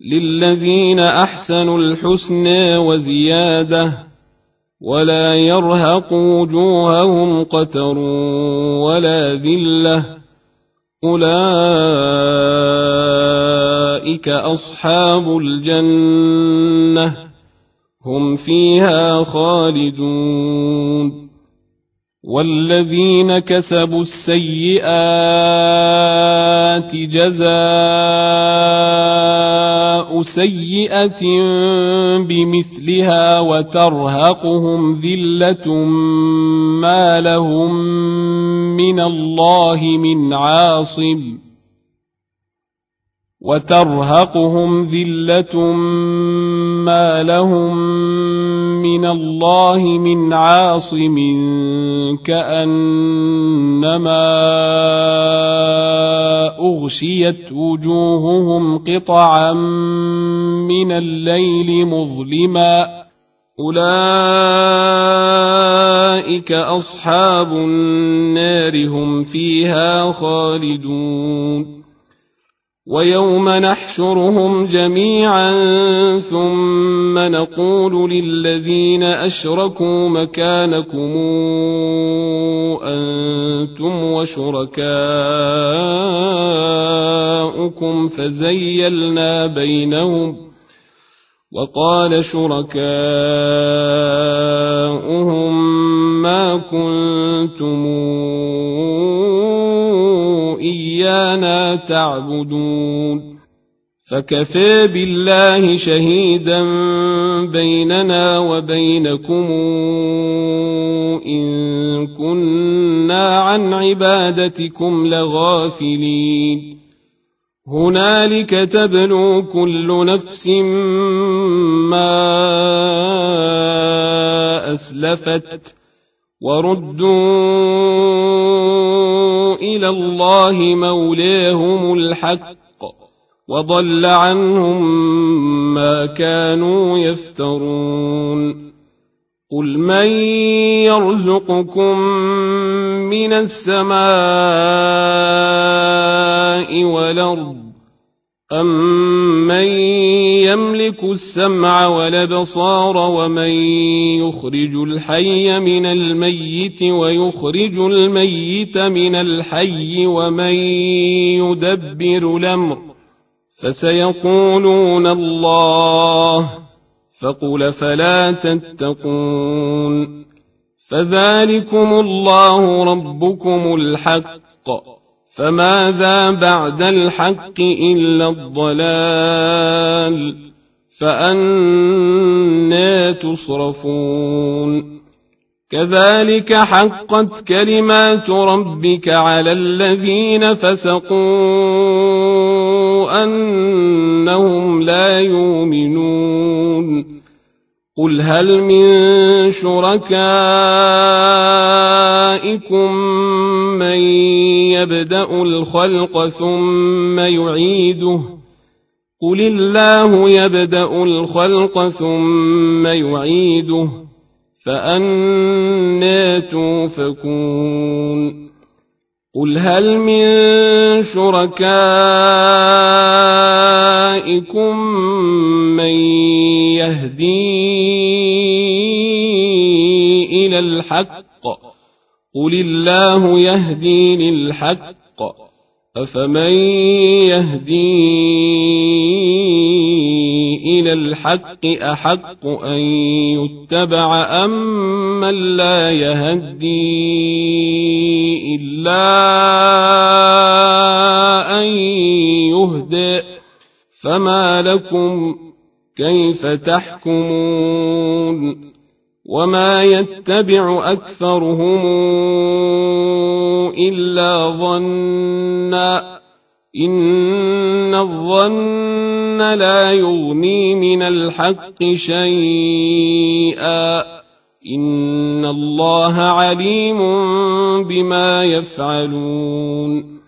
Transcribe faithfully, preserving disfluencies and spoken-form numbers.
للذين أحسنوا الحسنى وزيادة ولا يرهق وجوههم قتر ولا ذلة أولئك أصحاب الجنة هم فيها خالدون والذين كسبوا السيئات جزاء سيئة بمثلها وترهقهم ذلة ما لهم من الله من عاصم وترهقهم ذلة ما لهم من الله من عاصم كأنما أغشيت وجوههم قطعا من الليل مظلما أولئك أصحاب النار هم فيها خالدون ويوم نحشرهم جميعا ثم نقول للذين أشركوا مكانكم أنتم وشركاؤكم فزيلنا بينهم وقال شركاؤهم ما كنتم إيانا تعبدون فكفى بالله شهيدا بيننا وبينكم إن كنا عن عبادتكم لغافلين هنالك تبلو كل نفس ما أسلفت وردوا إلى الله مولاهم الحق وضل عنهم ما كانوا يفترون قل من يرزقكم من السماء والأرض أمن يملك السمع والأبصار ومن يخرج الحي من الميت ويخرج الميت من الحي ومن يدبر الأمر فسيقولون الله فقل فلا تتقون فذلكم الله ربكم الحق فماذا بعد الحق إلا الضلال فأنى تصرفون كذلك حقت كلمات ربك على الذين فسقوا أنهم لا يؤمنون قل هل من شركائكم من يبدأ الخلق ثم يعيده قل الله يبدأ الخلق ثم يعيده فأنى توفكون قل هل من شركائكم من يهدي إلى الحق قل الله يهدي للحق أفمن يهدي إلى الحق أحق أن يتبع أم من لا يهدي إلا أن يهدى فما لكم كيف تحكمون وما يتبع أكثرهم إلا ظنا إن الظن لا يغني من الحق شيئا إن الله عليم بما يفعلون